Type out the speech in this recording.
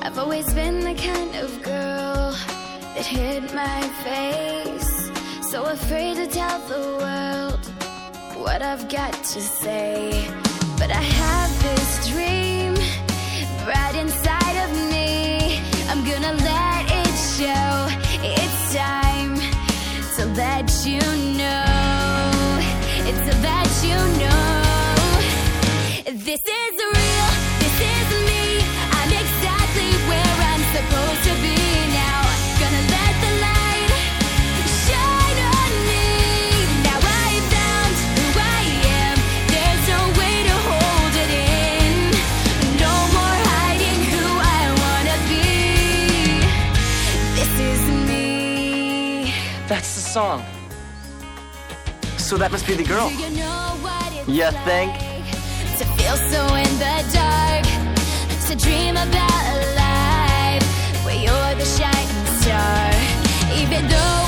I've always been the kind of girl that hid my face, so afraid to tell the world what I've got to say. But I have this dream right inside of me. I'm gonna let it show. It's time to let you know. It's to let you know. This is real, this is me. I'm exactly where I'm supposed to be now. Gonna let the light shine on me. Now I found who I am. There's no way to hold it in. No more hiding who I wanna be. This is me. That's the song. So that must be the girl. Do you know what it's You think? like to feel so in the dark, to dream about a life where you're the shining star, even though